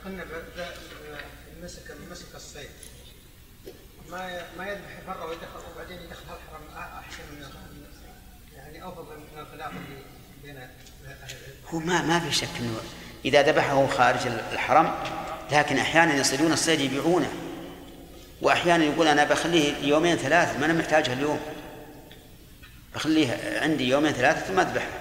قلنا مسك الصيد ما يذبح برا ويدخل وبعدين يدخل الحرم احسن من يعني افضل من الخلاف اللي بين هو ما في شك انه اذا ذبحه خارج الحرم، لكن احيانا يصيدون الصيد يبيعونه، واحيانا يقول انا بخليه يومين ثلاث ما انا محتاجه اليوم، بخليه عندي يومين ثلاثه ثم اذبحه.